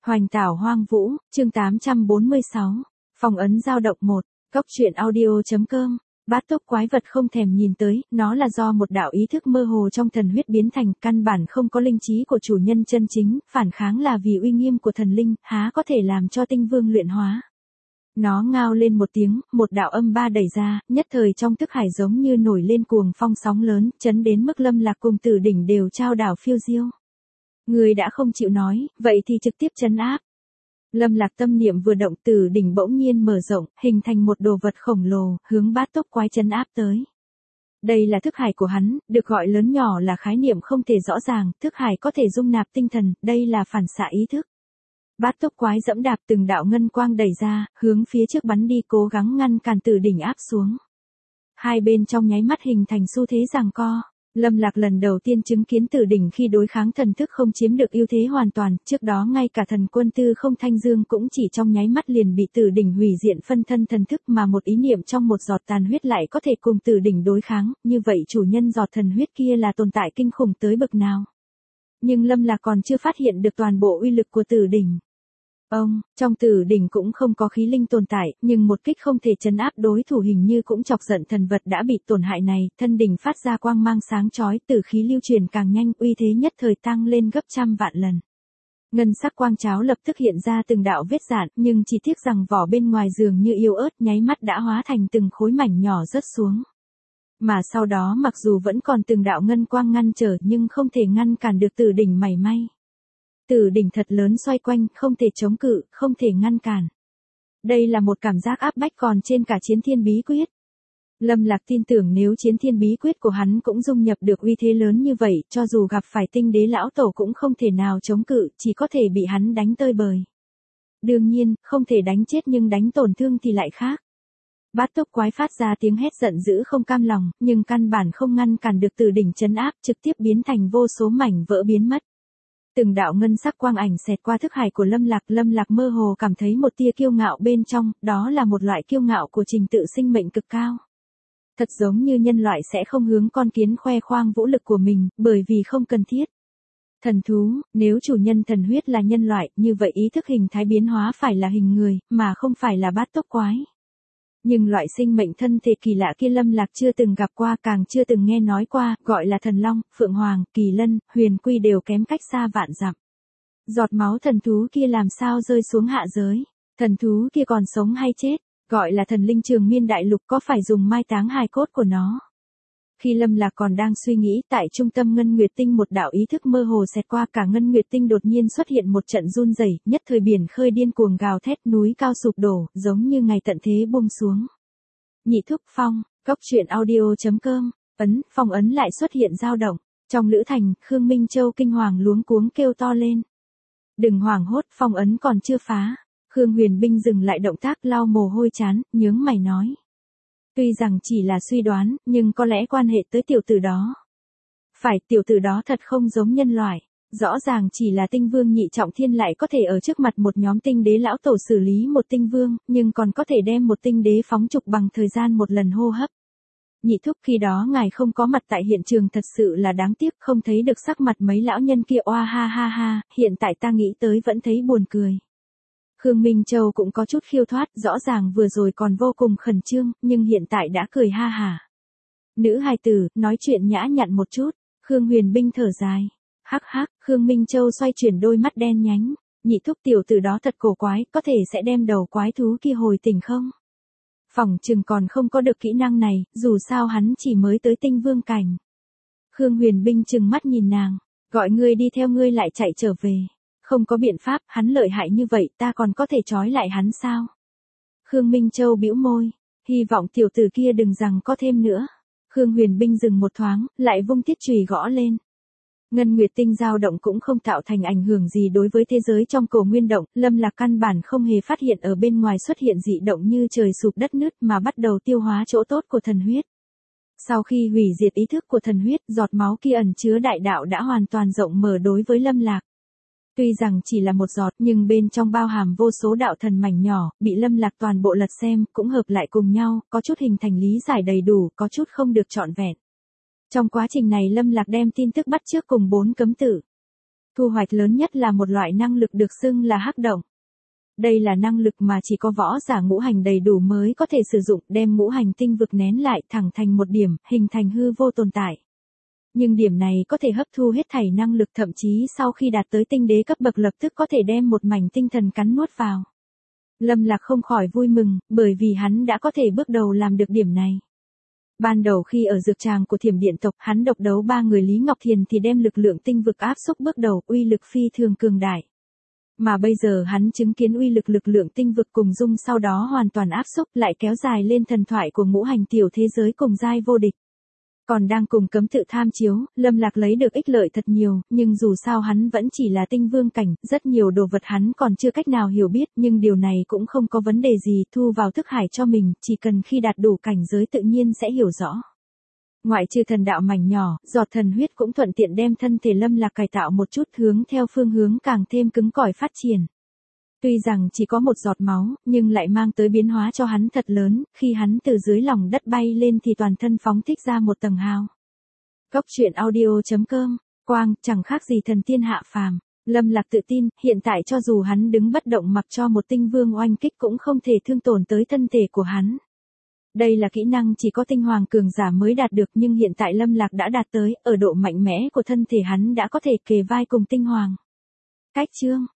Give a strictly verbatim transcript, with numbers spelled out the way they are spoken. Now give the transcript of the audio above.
Hoành tảo hoang vũ, chương tám trăm bốn mươi sáu. Phong ấn dao động một. Cốc truyện audio.com. Bát túc quái vật không thèm nhìn tới, nó là do một đạo ý thức mơ hồ trong thần huyết biến thành, căn bản không có linh trí của chủ nhân chân chính, phản kháng là vì uy nghiêm của thần linh, há có thể làm cho tinh vương luyện hóa. Nó ngao lên một tiếng, một đạo âm ba đẩy ra, nhất thời trong thức hải giống như nổi lên cuồng phong sóng lớn, chấn đến mức Lâm Lạc cùng Tử Đỉnh đều trao đảo phiêu diêu. Người đã không chịu nói, vậy thì trực tiếp trấn áp. Lâm Lạc tâm niệm vừa động, Tử Đỉnh bỗng nhiên mở rộng, hình thành một đồ vật khổng lồ, hướng bát túc quái trấn áp tới. Đây là thức hải của hắn, được gọi lớn nhỏ là khái niệm không thể rõ ràng, thức hải có thể dung nạp tinh thần, đây là phản xạ ý thức. Bát túc quái dẫm đạp từng đạo ngân quang đẩy ra, hướng phía trước bắn đi, cố gắng ngăn cản Tử Đỉnh áp xuống. Hai bên trong nháy mắt hình thành xu thế giằng co. Lâm Lạc lần đầu tiên chứng kiến Tử Đỉnh khi đối kháng thần thức không chiếm được ưu thế hoàn toàn, trước đó ngay cả thần quân Tư Không Thanh Dương cũng chỉ trong nháy mắt liền bị Tử Đỉnh hủy diện phân thân thần thức, mà một ý niệm trong một giọt tàn huyết lại có thể cùng Tử Đỉnh đối kháng, như vậy chủ nhân giọt thần huyết kia là tồn tại kinh khủng tới bậc nào. Nhưng Lâm Lạc còn chưa phát hiện được toàn bộ uy lực của Tử Đỉnh. Ông, trong Tử Đỉnh cũng không có khí linh tồn tại, nhưng một kích không thể trấn áp đối thủ hình như cũng chọc giận thần vật đã bị tổn hại này, thân đỉnh phát ra quang mang sáng chói, tử khí lưu truyền càng nhanh, uy thế nhất thời tăng lên gấp trăm vạn lần. Ngân sắc quang cháo lập tức hiện ra từng đạo vết rạn, nhưng chỉ tiếc rằng vỏ bên ngoài dường như yếu ớt, nháy mắt đã hóa thành từng khối mảnh nhỏ rớt xuống. Mà sau đó mặc dù vẫn còn từng đạo ngân quang ngăn trở nhưng không thể ngăn cản được Tử Đỉnh mảy may. Tử Đỉnh thật lớn xoay quanh, không thể chống cự, không thể ngăn cản. Đây là một cảm giác áp bách còn trên cả chiến thiên bí quyết. Lâm Lạc tin tưởng nếu chiến thiên bí quyết của hắn cũng dung nhập được uy thế lớn như vậy, cho dù gặp phải tinh đế lão tổ cũng không thể nào chống cự, chỉ có thể bị hắn đánh tơi bời. Đương nhiên, không thể đánh chết nhưng đánh tổn thương thì lại khác. Bát túc quái phát ra tiếng hét giận dữ không cam lòng, nhưng căn bản không ngăn cản được Tử Đỉnh trấn áp, trực tiếp biến thành vô số mảnh vỡ biến mất. Từng đạo ngân sắc quang ảnh xẹt qua thức hải của Lâm Lạc, Lâm Lạc mơ hồ cảm thấy một tia kiêu ngạo bên trong, đó là một loại kiêu ngạo của trình tự sinh mệnh cực cao. Thật giống như nhân loại sẽ không hướng con kiến khoe khoang vũ lực của mình, bởi vì không cần thiết. Thần thú, nếu chủ nhân thần huyết là nhân loại, như vậy ý thức hình thái biến hóa phải là hình người, mà không phải là bát túc quái. Nhưng loại sinh mệnh thân thể kỳ lạ kia Lâm Lạc chưa từng gặp qua, càng chưa từng nghe nói qua, gọi là thần long, phượng hoàng, kỳ lân, huyền quy đều kém cách xa vạn dặm. Giọt máu thần thú kia làm sao rơi xuống hạ giới? Thần thú kia còn sống hay chết? Gọi là thần linh Trường Miên đại lục, có phải dùng mai táng hài cốt của nó? Khi Lâm Lạc còn đang suy nghĩ, tại trung tâm Ngân Nguyệt Tinh một đạo ý thức mơ hồ xẹt qua, cả Ngân Nguyệt Tinh đột nhiên xuất hiện một trận run rẩy, nhất thời biển khơi điên cuồng gào thét, núi cao sụp đổ, giống như ngày tận thế buông xuống. Nhị thúc phong, cốc truyện audio.com, ấn, phong ấn lại xuất hiện dao động. Trong lữ thành, Khương Minh Châu kinh hoàng luống cuống kêu to lên. Đừng hoảng hốt, phong ấn còn chưa phá. Khương Huyền Binh dừng lại động tác, lau mồ hôi chán, nhướng mày nói. Tuy rằng chỉ là suy đoán, nhưng có lẽ quan hệ tới tiểu tử đó. Phải, tiểu tử đó thật không giống nhân loại. Rõ ràng chỉ là tinh vương nhị trọng thiên lại có thể ở trước mặt một nhóm tinh đế lão tổ xử lý một tinh vương, nhưng còn có thể đem một tinh đế phóng trục bằng thời gian một lần hô hấp. Nhị thúc, khi đó ngài không có mặt tại hiện trường thật sự là đáng tiếc, không thấy được sắc mặt mấy lão nhân kia, oa ha ha ha, hiện tại ta nghĩ tới vẫn thấy buồn cười. Khương Minh Châu cũng có chút khiêu thoát, rõ ràng vừa rồi còn vô cùng khẩn trương, nhưng hiện tại đã cười ha hả. Nữ hài tử, nói chuyện nhã nhặn một chút. Khương Huyền Binh thở dài. Hắc hắc, Khương Minh Châu xoay chuyển đôi mắt đen nhánh. Nhị thúc, tiểu tử đó thật cổ quái, có thể sẽ đem đầu quái thú kia hồi tỉnh không? Phỏng chừng còn không có được kỹ năng này, dù sao hắn chỉ mới tới tinh vương cảnh. Khương Huyền Binh trừng mắt nhìn nàng, gọi ngươi đi theo ngươi lại chạy trở về. Không có biện pháp, hắn lợi hại như vậy, ta còn có thể trói lại hắn sao? Khương Minh Châu bĩu môi, hy vọng tiểu tử kia đừng rằng có thêm nữa. Khương Huyền Binh dừng một thoáng, lại vung thiết chùy gõ lên. Ngân Nguyệt Tinh dao động cũng không tạo thành ảnh hưởng gì đối với thế giới trong cổ nguyên động, Lâm Lạc căn bản không hề phát hiện ở bên ngoài xuất hiện dị động như trời sụp đất nứt, mà bắt đầu tiêu hóa chỗ tốt của thần huyết. Sau khi hủy diệt ý thức của thần huyết, giọt máu kia ẩn chứa đại đạo đã hoàn toàn rộng mở đối với Lâm Lạc. Tuy rằng chỉ là một giọt, nhưng bên trong bao hàm vô số đạo thần mảnh nhỏ, bị Lâm Lạc toàn bộ lật xem, cũng hợp lại cùng nhau, có chút hình thành lý giải đầy đủ, có chút không được trọn vẹn. Trong quá trình này Lâm Lạc đem tin tức bắt chước cùng bốn cấm tử. Thu hoạch lớn nhất là một loại năng lực được xưng là hắc động. Đây là năng lực mà chỉ có võ giả ngũ hành đầy đủ mới có thể sử dụng, đem ngũ hành tinh vực nén lại thẳng thành một điểm, hình thành hư vô tồn tại. Nhưng điểm này có thể hấp thu hết thảy năng lực, thậm chí sau khi đạt tới tinh đế cấp bậc lập tức có thể đem một mảnh tinh thần cắn nuốt vào. Lâm Lạc không khỏi vui mừng, bởi vì hắn đã có thể bước đầu làm được điểm này. Ban đầu khi ở dược tràng của Thiểm Điện tộc, hắn độc đấu ba người Lý Ngọc Thiền thì đem lực lượng tinh vực áp xúc bước đầu, uy lực phi thường cường đại. Mà bây giờ hắn chứng kiến uy lực lực lượng tinh vực cùng dung sau đó hoàn toàn áp xúc, lại kéo dài lên thần thoại của ngũ hành tiểu thế giới cùng giai vô địch. Còn đang cùng cấm tự tham chiếu, Lâm Lạc lấy được ích lợi thật nhiều, nhưng dù sao hắn vẫn chỉ là tinh vương cảnh, rất nhiều đồ vật hắn còn chưa cách nào hiểu biết, nhưng điều này cũng không có vấn đề gì, thu vào thức hải cho mình, chỉ cần khi đạt đủ cảnh giới tự nhiên sẽ hiểu rõ. Ngoại trừ thần đạo mảnh nhỏ, giọt thần huyết cũng thuận tiện đem thân thể Lâm Lạc cải tạo một chút, hướng theo phương hướng càng thêm cứng cỏi phát triển. Tuy rằng chỉ có một giọt máu, nhưng lại mang tới biến hóa cho hắn thật lớn, khi hắn từ dưới lòng đất bay lên thì toàn thân phóng thích ra một tầng hào. Cốc truyện audio chấm com, quang, chẳng khác gì thần tiên hạ phàm. Lâm Lạc tự tin, hiện tại cho dù hắn đứng bất động mặc cho một tinh vương oanh kích cũng không thể thương tổn tới thân thể của hắn. Đây là kỹ năng chỉ có tinh hoàng cường giả mới đạt được, nhưng hiện tại Lâm Lạc đã đạt tới, ở độ mạnh mẽ của thân thể hắn đã có thể kề vai cùng tinh hoàng. Cách chương